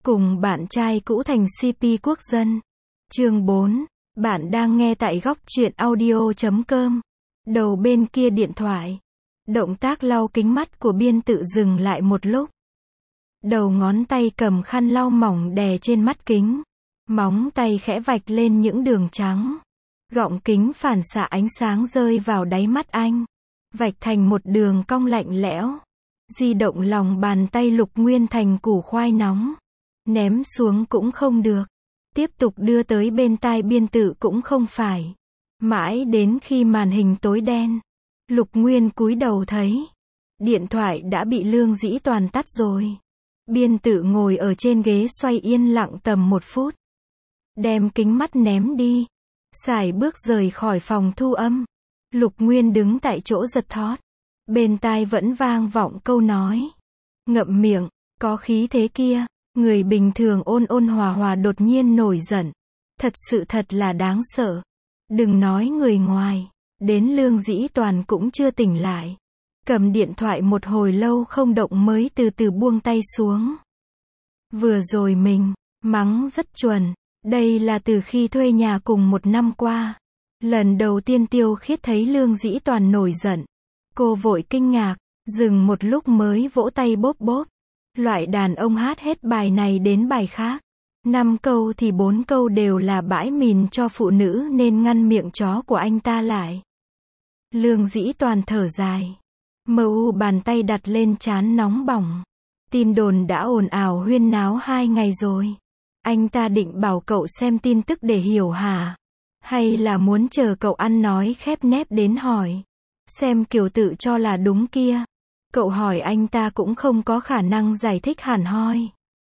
cùng bạn trai cũ thành CP quốc dân. Chương 4. Bạn đang nghe tại góc truyện audio.com. Đầu bên kia điện thoại. Động tác lau kính mắt của Biên Tự dừng lại một lúc. Đầu ngón tay cầm khăn lau mỏng đè trên mắt kính. Móng tay khẽ vạch lên những đường trắng. Gọng kính phản xạ ánh sáng rơi vào đáy mắt anh. Vạch thành một đường cong lạnh lẽo. Di động lòng bàn tay Lục Nguyên thành củ khoai nóng. Ném xuống cũng không được. Tiếp tục đưa tới bên tai Biên Tự cũng không phải. Mãi đến khi màn hình tối đen. Lục Nguyên cúi đầu thấy. Điện thoại đã bị Lương Dĩ Toàn tắt rồi. Biên Tự ngồi ở trên ghế xoay yên lặng tầm 1 phút. Đem kính mắt ném đi. Sải bước rời khỏi phòng thu âm. Lục Nguyên đứng tại chỗ giật thót. Bên tai vẫn vang vọng câu nói. Ngậm miệng, có khí thế kia. Người bình thường ôn ôn hòa hòa đột nhiên nổi giận. Thật sự thật là đáng sợ. Đừng nói người ngoài. Đến Lương Dĩ Toàn cũng chưa tỉnh lại. Cầm điện thoại một hồi lâu không động mới từ từ buông tay xuống. Vừa rồi mình mắng rất chuẩn. Đây là từ khi thuê nhà cùng 1 năm qua. Lần đầu tiên Tiêu Khiết thấy Lương Dĩ Toàn nổi giận. Cô vội kinh ngạc, dừng một lúc mới vỗ tay bóp bóp. Loại đàn ông hát hết bài này đến bài khác. 5 câu thì 4 câu đều là bãi mìn cho phụ nữ nên ngăn miệng chó của anh ta lại. Lương Dĩ Toàn thở dài. Mờ bàn tay đặt lên trán nóng bỏng. Tin đồn đã ồn ào huyên náo 2 ngày rồi. Anh ta định bảo cậu xem tin tức để hiểu hả? Hay là muốn chờ cậu ăn nói khép nép đến hỏi? Xem kiểu tự cho là đúng kia. Cậu hỏi anh ta cũng không có khả năng giải thích hẳn hoi.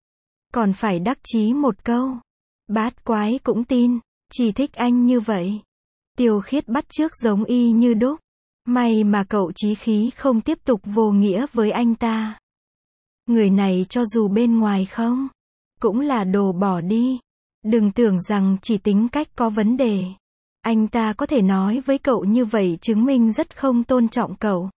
Còn phải đắc chí một câu. Bát quái cũng tin, chỉ thích anh như vậy. Tiêu Khiết bắt chước giống y như đúc. May mà cậu chí khí không tiếp tục vô nghĩa với anh ta. Người này cho dù bên ngoài không, cũng là đồ bỏ đi. Đừng tưởng rằng chỉ tính cách có vấn đề. Anh ta có thể nói với cậu như vậy chứng minh rất không tôn trọng cậu.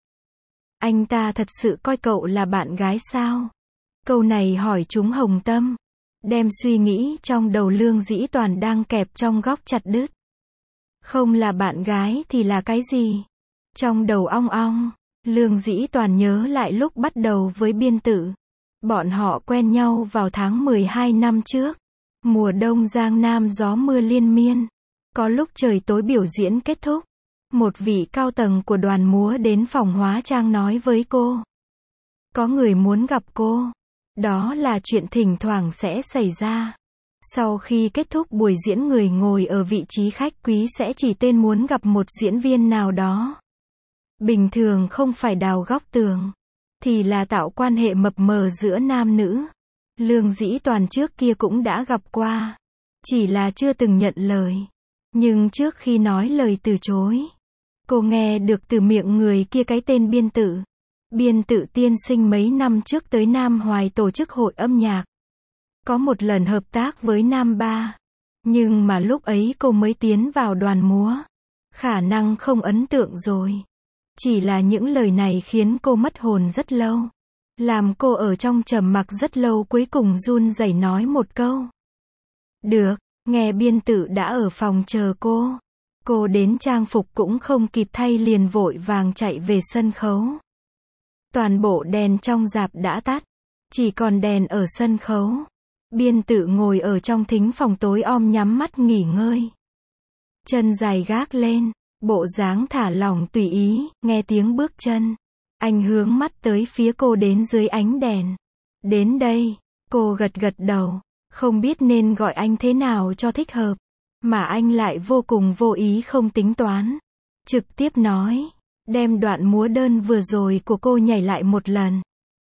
Anh ta thật sự coi cậu là bạn gái sao? Câu này hỏi trúng hồng tâm. Đem suy nghĩ trong đầu Lương Dĩ Toàn đang kẹp trong góc chặt đứt. Không là bạn gái thì là cái gì? Trong đầu ong ong, Lương Dĩ Toàn nhớ lại lúc bắt đầu với Biên Tự. Bọn họ quen nhau vào tháng 12 năm trước. Mùa đông Giang Nam gió mưa liên miên. Có lúc trời tối biểu diễn kết thúc. Một vị cao tầng của đoàn múa đến phòng hóa trang nói với cô. Có người muốn gặp cô. Đó là chuyện thỉnh thoảng sẽ xảy ra. Sau khi kết thúc buổi diễn người ngồi ở vị trí khách quý sẽ chỉ tên muốn gặp một diễn viên nào đó. Bình thường không phải đào góc tường. Thì là tạo quan hệ mập mờ giữa nam nữ. Lương Dĩ Toàn trước kia cũng đã gặp qua. Chỉ là chưa từng nhận lời. Nhưng trước khi nói lời từ chối, cô nghe được từ miệng người kia cái tên Biên Tự. Biên Tự tiên sinh mấy năm trước tới Nam Hoài tổ chức hội âm nhạc. Có một lần hợp tác với Nam Ba. Nhưng mà lúc ấy cô mới tiến vào đoàn múa. Khả năng không ấn tượng rồi. Chỉ là những lời này khiến cô mất hồn rất lâu. Làm cô ở trong trầm mặc rất lâu cuối cùng run rẩy nói một câu. Được, nghe Biên Tự đã ở phòng chờ cô. Cô đến trang phục cũng không kịp thay liền vội vàng chạy về sân khấu. Toàn bộ đèn trong rạp đã tắt. Chỉ còn đèn ở sân khấu. Biên Tự ngồi ở trong thính phòng tối om nhắm mắt nghỉ ngơi. Chân dài gác lên. Bộ dáng thả lỏng tùy ý, nghe tiếng bước chân. Anh hướng mắt tới phía cô đến dưới ánh đèn. Đến đây, cô gật gật đầu. Không biết nên gọi anh thế nào cho thích hợp. Mà anh lại vô cùng vô ý không tính toán. Trực tiếp nói. Đem đoạn múa đơn vừa rồi của cô nhảy lại một lần.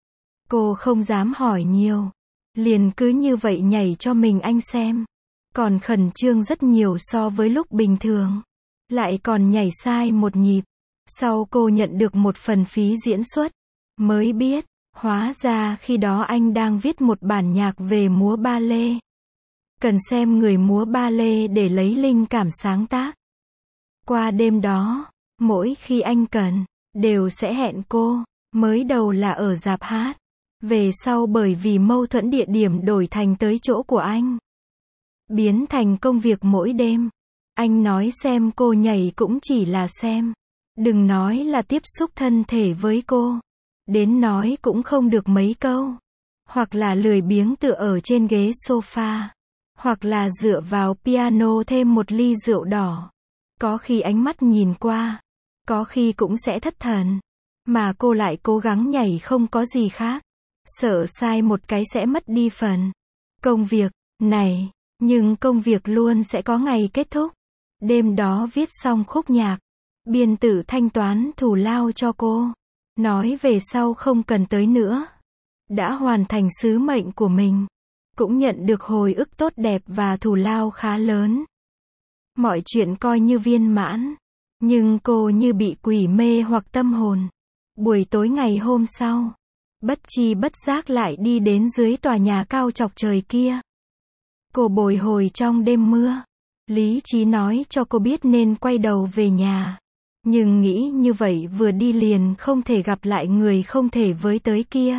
Cô không dám hỏi nhiều. Liền cứ như vậy nhảy cho mình anh xem. Còn khẩn trương rất nhiều so với lúc bình thường. Lại còn nhảy sai một nhịp. Sau cô nhận được một phần phí diễn xuất. Mới biết, hóa ra khi đó anh đang viết một bản nhạc về múa ba lê. Cần xem người múa ba lê để lấy linh cảm sáng tác. Qua đêm đó, mỗi khi anh cần, đều sẽ hẹn cô. Mới đầu là ở rạp hát. Về sau bởi vì mâu thuẫn địa điểm đổi thành tới chỗ của anh. Biến thành công việc mỗi đêm. Anh nói xem cô nhảy cũng chỉ là xem. Đừng nói là tiếp xúc thân thể với cô. Đến nói cũng không được mấy câu. Hoặc là lười biếng tựa ở trên ghế sofa. Hoặc là dựa vào piano thêm một ly rượu đỏ. Có khi ánh mắt nhìn qua. Có khi cũng sẽ thất thần. Mà cô lại cố gắng nhảy không có gì khác. Sợ sai một cái sẽ mất đi phần công việc này. Nhưng công việc luôn sẽ có ngày kết thúc. Đêm đó viết xong khúc nhạc. Biên tử thanh toán thù lao cho cô. Nói về sau không cần tới nữa. Đã hoàn thành sứ mệnh của mình. Cũng nhận được hồi ức tốt đẹp và thù lao khá lớn. Mọi chuyện coi như viên mãn. Nhưng cô như bị quỷ mê hoặc tâm hồn. Buổi tối ngày hôm sau. Bất chi bất giác lại đi đến dưới tòa nhà cao chọc trời kia. Cô bồi hồi trong đêm mưa. Lý trí nói cho cô biết nên quay đầu về nhà. Nhưng nghĩ như vậy vừa đi liền không thể gặp lại người không thể với tới kia.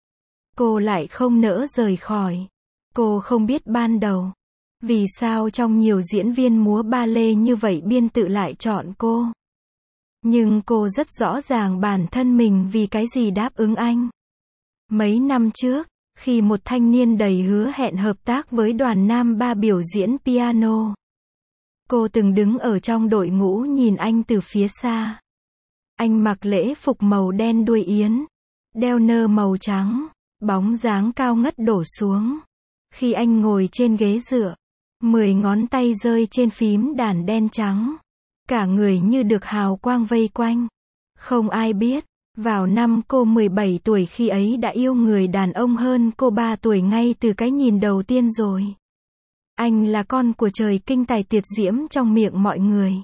Cô lại không nỡ rời khỏi. Cô không biết ban đầu. Vì sao trong nhiều diễn viên múa ba lê như vậy biên tự lại chọn cô. Nhưng cô rất rõ ràng bản thân mình vì cái gì đáp ứng anh. Mấy năm trước, khi một thanh niên đầy hứa hẹn hợp tác với đoàn Nam Ba biểu diễn piano. Cô từng đứng ở trong đội ngũ nhìn anh từ phía xa. Anh mặc lễ phục màu đen đuôi yến, đeo nơ màu trắng, bóng dáng cao ngất đổ xuống. Khi anh ngồi trên ghế dựa, 10 ngón tay rơi trên phím đàn đen trắng. Cả người như được hào quang vây quanh. Không ai biết, vào năm cô 17 tuổi khi ấy đã yêu người đàn ông hơn cô 3 tuổi ngay từ cái nhìn đầu tiên rồi. Anh là con của trời kinh tài tuyệt diễm trong miệng mọi người.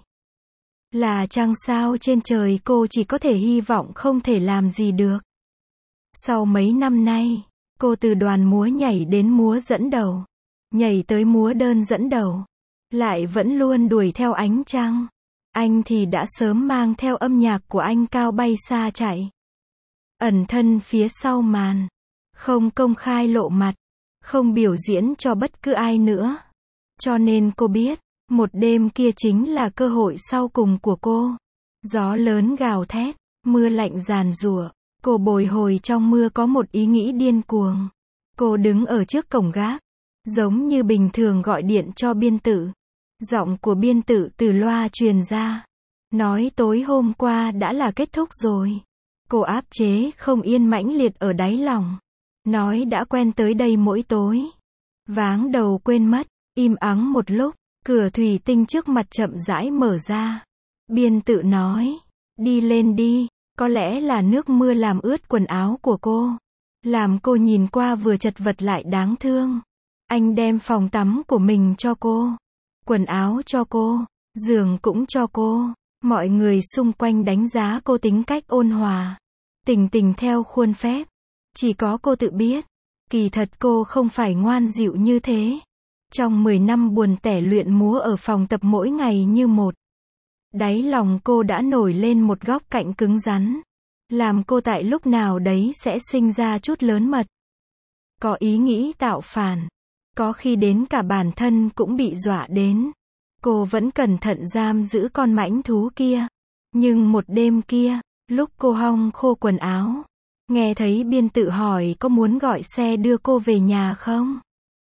Là trăng sao trên trời cô chỉ có thể hy vọng không thể làm gì được. Sau mấy năm nay, cô từ đoàn múa nhảy đến múa dẫn đầu. Nhảy tới múa đơn dẫn đầu. Lại vẫn luôn đuổi theo ánh trăng. Anh thì đã sớm mang theo âm nhạc của anh cao bay xa chạy. Ẩn thân phía sau màn. Không công khai lộ mặt. Không biểu diễn cho bất cứ ai nữa. Cho nên cô biết, một đêm kia chính là cơ hội sau cùng của cô. Gió lớn gào thét, mưa lạnh giàn giụa. Cô bồi hồi trong mưa có một ý nghĩ điên cuồng. Cô đứng ở trước cổng gác. Giống như bình thường gọi điện cho biên tử. Giọng của biên tử từ loa truyền ra. Nói tối hôm qua đã là kết thúc rồi. Cô áp chế không yên mãnh liệt ở đáy lòng. Nói đã quen tới đây mỗi tối. Váng đầu quên mất. Im ắng một lúc. Cửa thủy tinh trước mặt chậm rãi mở ra. Biên tử nói. Đi lên đi. Có lẽ là nước mưa làm ướt quần áo của cô. Làm cô nhìn qua vừa chật vật lại đáng thương. Anh đem phòng tắm của mình cho cô. Quần áo cho cô. Giường cũng cho cô. Mọi người xung quanh đánh giá cô tính cách ôn hòa. Tình tình theo khuôn phép. Chỉ có cô tự biết. Kỳ thật cô không phải ngoan dịu như thế. Trong 10 năm buồn tẻ luyện múa ở phòng tập mỗi ngày như một. Đáy lòng cô đã nổi lên một góc cạnh cứng rắn. Làm cô tại lúc nào đấy sẽ sinh ra chút lớn mật. Có ý nghĩ tạo phản. Có khi đến cả bản thân cũng bị dọa đến. Cô vẫn cẩn thận giam giữ con mãnh thú kia. Nhưng một đêm kia, lúc cô hong khô quần áo, nghe thấy biên tự hỏi có muốn gọi xe đưa cô về nhà không?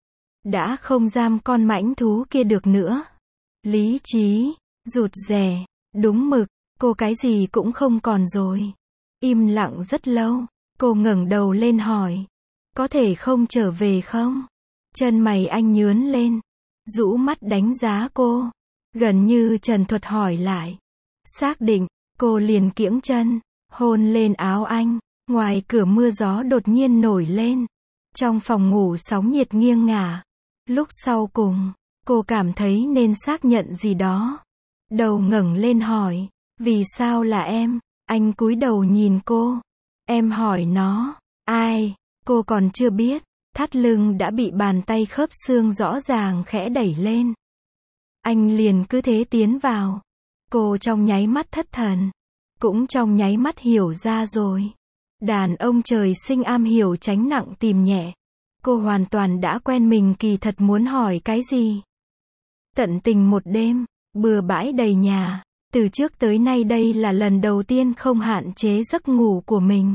Đã không giam con mãnh thú kia được nữa. Lý trí, rụt rè, đúng mực, cô cái gì cũng không còn rồi. Im lặng rất lâu, cô ngẩng đầu lên hỏi. Có thể không trở về không? Chân mày anh nhướn lên. Rũ mắt đánh giá cô. Gần như trần thuật hỏi lại. Xác định, cô liền kiễng chân. Hôn lên áo anh. Ngoài cửa mưa gió đột nhiên nổi lên. Trong phòng ngủ sóng nhiệt nghiêng ngả. Lúc sau cùng, cô cảm thấy nên xác nhận gì đó. Đầu ngẩng lên hỏi. Vì sao là em? Anh cúi đầu nhìn cô. Em hỏi nó. Ai? Cô còn chưa biết. Thắt lưng đã bị bàn tay khớp xương rõ ràng khẽ đẩy lên. Anh liền cứ thế tiến vào. Cô trong nháy mắt thất thần. Cũng trong nháy mắt hiểu ra rồi. Đàn ông trời sinh am hiểu tránh nặng tìm nhẹ. Cô hoàn toàn đã quen mình kỳ thật muốn hỏi cái gì. Tận tình một đêm, bừa bãi đầy nhà. Từ trước tới nay đây là lần đầu tiên không hạn chế giấc ngủ của mình.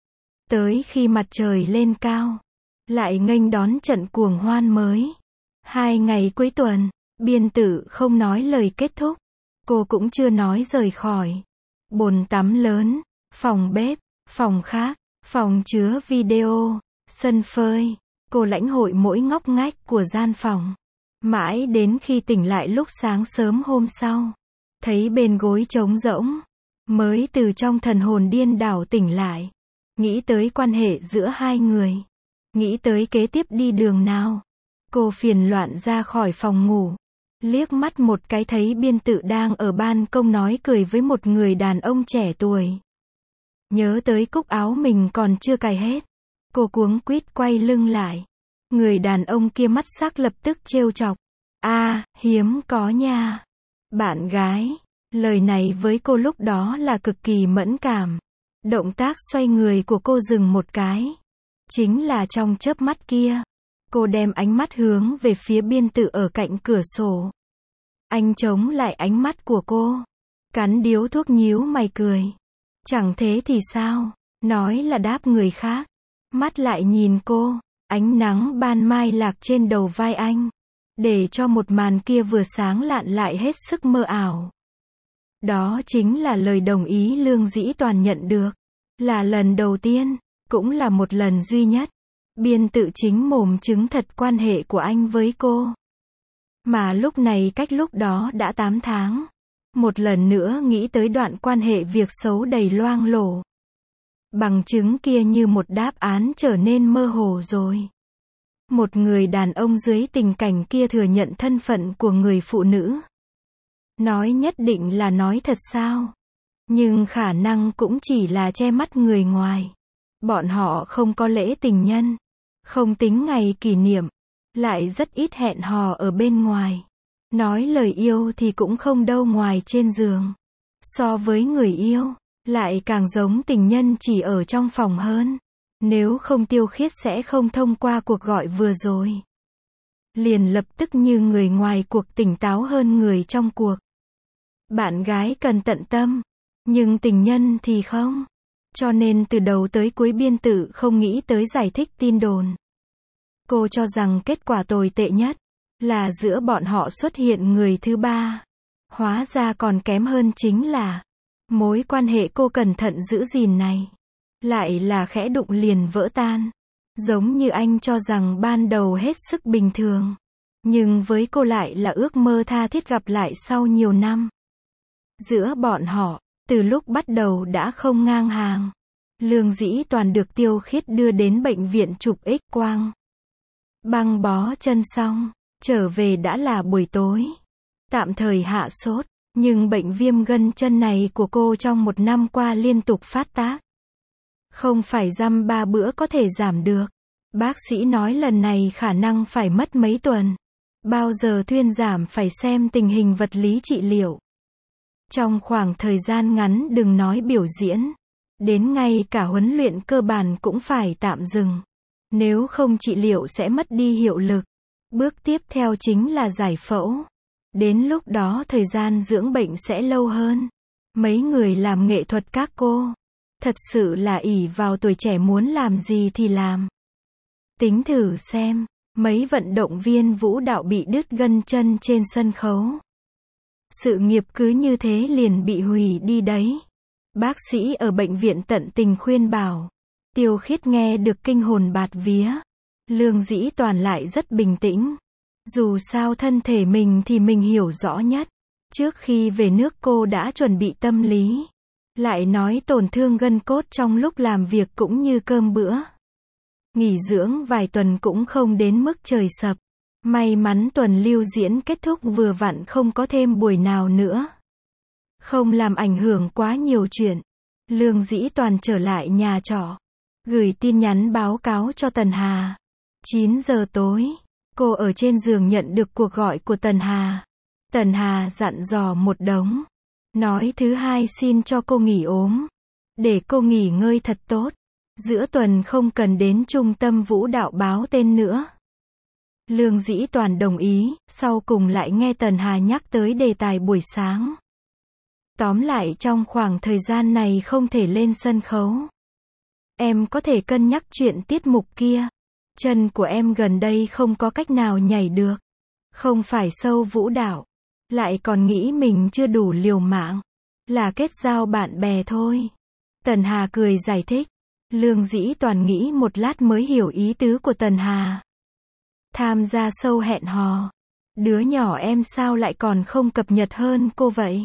Tới khi mặt trời lên cao, lại nghênh đón trận cuồng hoan mới. 2 ngày cuối tuần, Biên Tử không nói lời kết thúc. Cô cũng chưa nói rời khỏi. Bồn tắm lớn, phòng bếp, phòng khác, phòng chứa video, sân phơi. Cô lãnh hội mỗi ngóc ngách của gian phòng. Mãi đến khi tỉnh lại lúc sáng sớm hôm sau. Thấy bên gối trống rỗng. Mới từ trong thần hồn điên đảo tỉnh lại. Nghĩ tới quan hệ giữa hai người. Nghĩ tới kế tiếp đi đường nào. Cô phiền loạn ra khỏi phòng ngủ. Liếc mắt một cái thấy Biên Tự đang ở ban công nói cười với một người đàn ông trẻ tuổi. Nhớ tới cúc áo mình còn chưa cài hết. Cô cuống quýt quay lưng lại. Người đàn ông kia mắt sắc lập tức trêu chọc. Hiếm có nha. Bạn gái. Lời này với cô lúc đó là cực kỳ mẫn cảm. Động tác xoay người của cô dừng một cái. Chính là trong chớp mắt kia. Cô đem ánh mắt hướng về phía Biên Tự ở cạnh cửa sổ. Anh chống lại ánh mắt của cô. Cắn điếu thuốc nhíu mày cười. Chẳng thế thì sao? Nói là đáp người khác. Mắt lại nhìn cô. Ánh nắng ban mai lạc trên đầu vai anh. Để cho một màn kia vừa sáng lạn lại hết sức mơ ảo. Đó chính là lời đồng ý Lương Dĩ Toàn nhận được. Là lần đầu tiên, cũng là một lần duy nhất. Biên Tự chính mồm chứng thật quan hệ của anh với cô. Mà lúc này cách lúc đó đã 8 tháng. Một lần nữa nghĩ tới đoạn quan hệ việc xấu đầy loang lổ. Bằng chứng kia như một đáp án trở nên mơ hồ rồi. Một người đàn ông dưới tình cảnh kia thừa nhận thân phận của người phụ nữ. Nói nhất định là nói thật sao? Nhưng khả năng cũng chỉ là che mắt người ngoài. Bọn họ không có lễ tình nhân. Không tính ngày kỷ niệm. Lại rất ít hẹn hò ở bên ngoài. Nói lời yêu thì cũng không đâu ngoài trên giường. So với người yêu, lại càng giống tình nhân chỉ ở trong phòng hơn. Nếu không Tiêu Khiết sẽ không thông qua cuộc gọi vừa rồi. Liền lập tức như người ngoài cuộc tỉnh táo hơn người trong cuộc. Bạn gái cần tận tâm, nhưng tình nhân thì không. Cho nên từ đầu tới cuối Biên Tự không nghĩ tới giải thích tin đồn. Cô cho rằng kết quả tồi tệ nhất là giữa bọn họ xuất hiện người thứ ba. Hóa ra còn kém hơn chính là mối quan hệ cô cẩn thận giữ gìn này lại là khẽ đụng liền vỡ tan. Giống như anh cho rằng ban đầu hết sức bình thường, nhưng với cô lại là ước mơ tha thiết gặp lại sau nhiều năm. Giữa bọn họ, từ lúc bắt đầu đã không ngang hàng. Lương Dĩ Toàn được Tiêu Khiết đưa đến bệnh viện chụp X-quang. Băng bó chân xong, trở về đã là buổi tối. Tạm thời hạ sốt, nhưng bệnh viêm gân chân này của cô trong 1 năm qua liên tục phát tác. Không phải dăm 3 bữa có thể giảm được. Bác sĩ nói lần này khả năng phải mất mấy tuần. Bao giờ thuyên giảm phải xem tình hình vật lý trị liệu. Trong khoảng thời gian ngắn đừng nói biểu diễn. Đến ngay cả huấn luyện cơ bản cũng phải tạm dừng. Nếu không trị liệu sẽ mất đi hiệu lực. Bước tiếp theo chính là giải phẫu. Đến lúc đó thời gian dưỡng bệnh sẽ lâu hơn. Mấy người làm nghệ thuật các cô thật sự là ỷ vào tuổi trẻ muốn làm gì thì làm. Tính thử xem, mấy vận động viên vũ đạo bị đứt gân chân trên sân khấu. Sự nghiệp cứ như thế liền bị hủy đi đấy. Bác sĩ ở bệnh viện tận tình khuyên bảo. Tiêu Khiết nghe được kinh hồn bạt vía. Lương Dĩ Toàn lại rất bình tĩnh. Dù sao thân thể mình thì mình hiểu rõ nhất. Trước khi về nước cô đã chuẩn bị tâm lý. Lại nói tổn thương gân cốt trong lúc làm việc cũng như cơm bữa. Nghỉ dưỡng vài tuần cũng không đến mức trời sập. May mắn tuần lưu diễn kết thúc vừa vặn không có thêm buổi nào nữa. Không làm ảnh hưởng quá nhiều chuyện. Lương Dĩ Toàn trở lại nhà trọ. Gửi tin nhắn báo cáo cho Tần Hà. 9 giờ tối. Cô ở trên giường nhận được cuộc gọi của Tần Hà. Tần Hà dặn dò một đống. Nói thứ hai xin cho cô nghỉ ốm. Để cô nghỉ ngơi thật tốt. Giữa tuần không cần đến trung tâm vũ đạo báo tên nữa. Lương Dĩ Toàn đồng ý, sau cùng lại nghe Tần Hà nhắc tới đề tài buổi sáng. Tóm lại trong khoảng thời gian này không thể lên sân khấu. Em có thể cân nhắc chuyện tiết mục kia. Chân của em gần đây không có cách nào nhảy được. Không phải show vũ đạo. Lại còn nghĩ mình chưa đủ liều mạng. Là kết giao bạn bè thôi. Tần Hà cười giải thích. Lương Dĩ Toàn nghĩ một lát mới hiểu ý tứ của Tần Hà. Tham gia show hẹn hò. Đứa nhỏ em sao lại còn không cập nhật hơn cô vậy?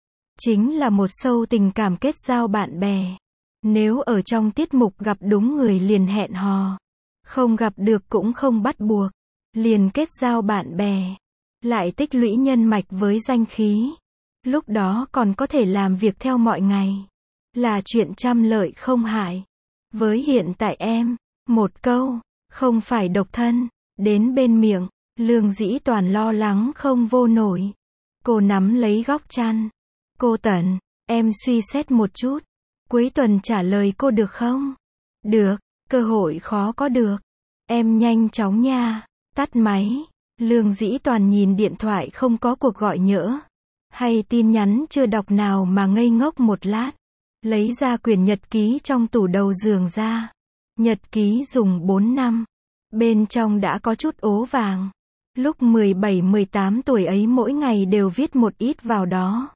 Chính là một show tình cảm kết giao bạn bè. Nếu ở trong tiết mục gặp đúng người liền hẹn hò. Không gặp được cũng không bắt buộc. Liền kết giao bạn bè. Lại tích lũy nhân mạch với danh khí. Lúc đó còn có thể làm việc theo mọi ngày. Là chuyện trăm lợi không hại. Với hiện tại em, một câu, không phải độc thân, đến bên miệng, Lương Dĩ Toàn lo lắng không vô nổi. Cô nắm lấy góc chăn. Cô Tần, em suy xét một chút. Cuối tuần trả lời cô được không? Được, cơ hội khó có được. Em nhanh chóng nha. Tắt máy. Lương Dĩ Toàn nhìn điện thoại không có cuộc gọi nhỡ. Hay tin nhắn chưa đọc nào mà ngây ngốc một lát. Lấy ra quyển nhật ký trong tủ đầu giường ra. Nhật ký dùng 4 năm. Bên trong đã có chút ố vàng. Lúc 17-18 tuổi ấy mỗi ngày đều viết một ít vào đó.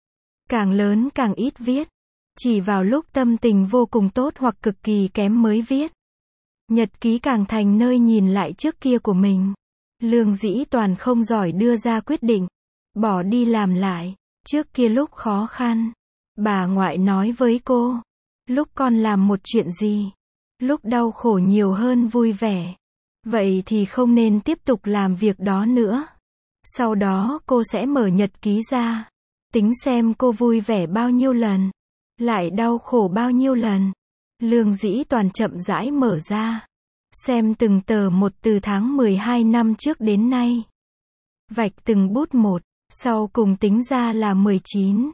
Càng lớn càng ít viết. Chỉ vào lúc tâm tình vô cùng tốt hoặc cực kỳ kém mới viết. Nhật ký càng thành nơi nhìn lại trước kia của mình. Lương Dĩ Toàn không giỏi đưa ra quyết định. Bỏ đi làm lại. Trước kia lúc khó khăn. Bà ngoại nói với cô. Lúc con làm một chuyện gì. Lúc đau khổ nhiều hơn vui vẻ. Vậy thì không nên tiếp tục làm việc đó nữa. Sau đó cô sẽ mở nhật ký ra. Tính xem cô vui vẻ bao nhiêu lần. Lại đau khổ bao nhiêu lần. Lương Dĩ Toàn chậm rãi mở ra. Xem từng tờ một từ tháng 12 năm trước đến nay. Vạch từng bút một. Sau cùng tính ra là 19.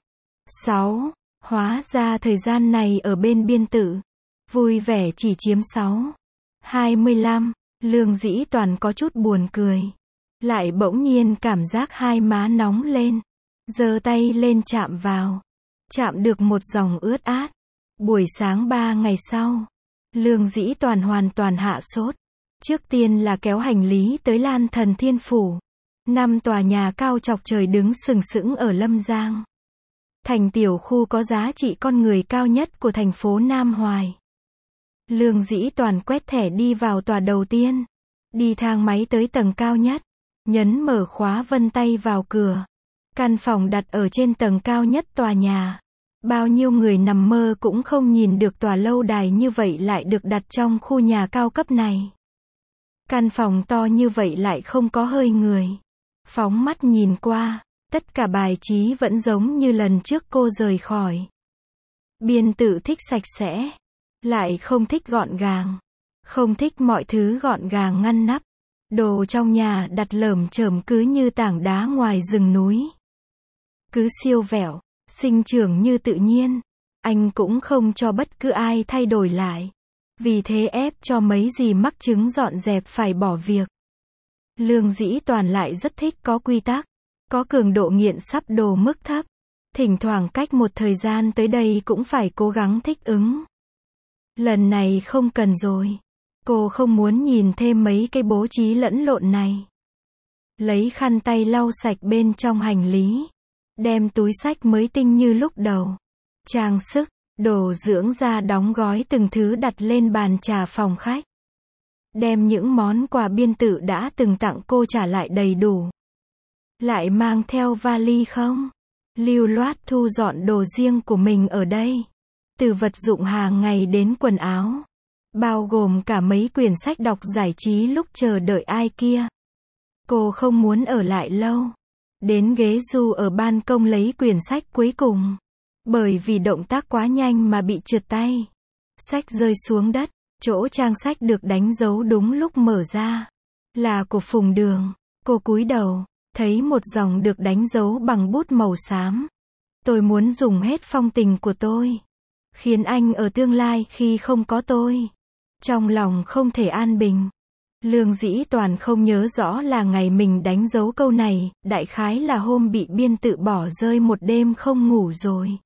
6. Hóa ra thời gian này ở bên biên tự. Vui vẻ chỉ chiếm 6. 25. Lương Dĩ Toàn có chút buồn cười. Lại bỗng nhiên cảm giác hai má nóng lên. Giơ tay lên chạm vào. Chạm được một dòng ướt át. Buổi sáng 3 ngày sau. Lương Dĩ Toàn hoàn toàn hạ sốt. Trước tiên là kéo hành lý tới Lan Thần Thiên Phủ. 5 tòa nhà cao chọc trời đứng sừng sững ở Lâm Giang. Thành tiểu khu có giá trị con người cao nhất của thành phố Nam Hoài. Lương Dĩ Toàn quét thẻ đi vào tòa đầu tiên. Đi thang máy tới tầng cao nhất. Nhấn mở khóa vân tay vào cửa. Căn phòng đặt ở trên tầng cao nhất tòa nhà. Bao nhiêu người nằm mơ cũng không nhìn được tòa lâu đài như vậy lại được đặt trong khu nhà cao cấp này. Căn phòng to như vậy lại không có hơi người. Phóng mắt nhìn qua, tất cả bài trí vẫn giống như lần trước cô rời khỏi. Biên tự thích sạch sẽ, lại không thích gọn gàng. Không thích mọi thứ gọn gàng ngăn nắp. Đồ trong nhà đặt lởm chởm cứ như tảng đá ngoài rừng núi. Cứ siêu vẹo, sinh trưởng như tự nhiên. Anh cũng không cho bất cứ ai thay đổi lại. Vì thế ép cho mấy dì mắc chứng dọn dẹp phải bỏ việc. Lương Dĩ Toàn lại rất thích có quy tắc. Có cường độ nghiện sắp đồ mức thấp. Thỉnh thoảng cách một thời gian tới đây cũng phải cố gắng thích ứng. Lần này không cần rồi. Cô không muốn nhìn thêm mấy cái bố trí lẫn lộn này. Lấy khăn tay lau sạch bên trong hành lý. Đem túi xách mới tinh như lúc đầu. Trang sức, đồ dưỡng da đóng gói từng thứ đặt lên bàn trà phòng khách. Đem những món quà biên tự đã từng tặng cô trả lại đầy đủ. Lại mang theo vali không? Lưu loát thu dọn đồ riêng của mình ở đây. Từ vật dụng hàng ngày đến quần áo. Bao gồm cả mấy quyển sách đọc giải trí lúc chờ đợi ai kia. Cô không muốn ở lại lâu. Đến ghế du ở ban công lấy quyển sách cuối cùng. Bởi vì động tác quá nhanh mà bị trượt tay. Sách rơi xuống đất. Chỗ trang sách được đánh dấu đúng lúc mở ra. Là của Phùng Đường. Cô cúi đầu. Thấy một dòng được đánh dấu bằng bút màu xám. Tôi muốn dùng hết phong tình của tôi. khiến anh ở tương lai khi không có tôi, trong lòng không thể an bình. Lương Dĩ Toàn không nhớ rõ là ngày mình đánh dấu câu này, đại khái là hôm bị biên tự bỏ rơi một đêm không ngủ rồi.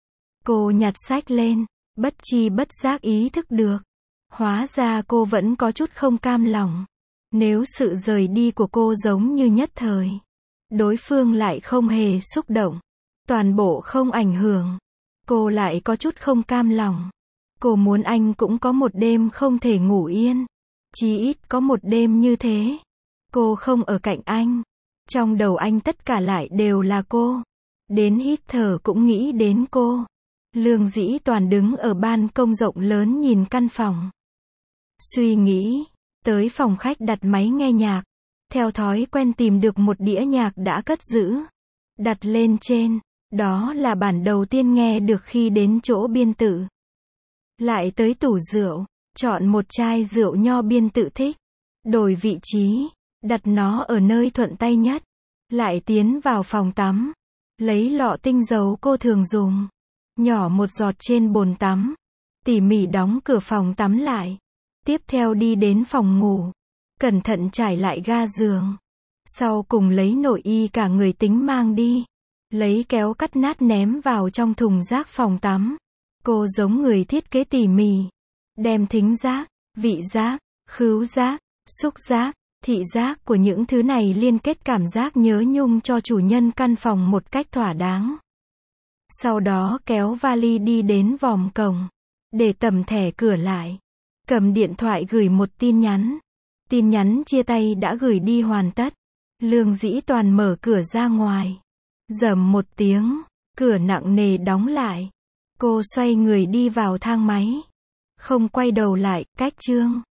Cô nhặt sách lên, bất chi bất giác ý thức được. Hóa ra cô vẫn có chút không cam lòng. Nếu sự rời đi của cô giống như nhất thời, đối phương lại không hề xúc động, toàn bộ không ảnh hưởng, cô lại có chút không cam lòng. Cô muốn anh cũng có một đêm không thể ngủ yên. Chí ít có một đêm như thế. Cô không ở cạnh anh. Trong đầu anh tất cả lại đều là cô. Đến hít thở cũng nghĩ đến cô. Lương Dĩ Toàn đứng ở ban công rộng lớn nhìn căn phòng. Suy nghĩ, tới phòng khách đặt máy nghe nhạc. Theo thói quen tìm được một đĩa nhạc đã cất giữ. Đặt lên trên. Đó là bản đầu tiên nghe được khi đến chỗ biên tự. Lại tới tủ rượu. Chọn một chai rượu nho biên tự thích. Đổi vị trí. Đặt nó ở nơi thuận tay nhất. Lại tiến vào phòng tắm. Lấy lọ tinh dầu cô thường dùng. Nhỏ một giọt trên bồn tắm. Tỉ mỉ đóng cửa phòng tắm lại. Tiếp theo đi đến phòng ngủ. Cẩn thận trải lại ga giường. Sau cùng lấy nội y cả người tính mang đi. Lấy kéo cắt nát ném vào trong thùng rác phòng tắm. Cô giống người thiết kế tỉ mỉ. Đem thính giác, vị giác, khứu giác, xúc giác, thị giác của những thứ này liên kết cảm giác nhớ nhung cho chủ nhân căn phòng một cách thỏa đáng. Sau đó kéo vali đi đến vòm cổng. Để tầm thẻ cửa lại. Cầm điện thoại gửi một tin nhắn. Tin nhắn chia tay đã gửi đi hoàn tất. Lương Dĩ Toàn mở cửa ra ngoài. Rầm một tiếng, cửa nặng nề đóng lại. Cô xoay người đi vào thang máy. Không quay đầu lại, cách chương.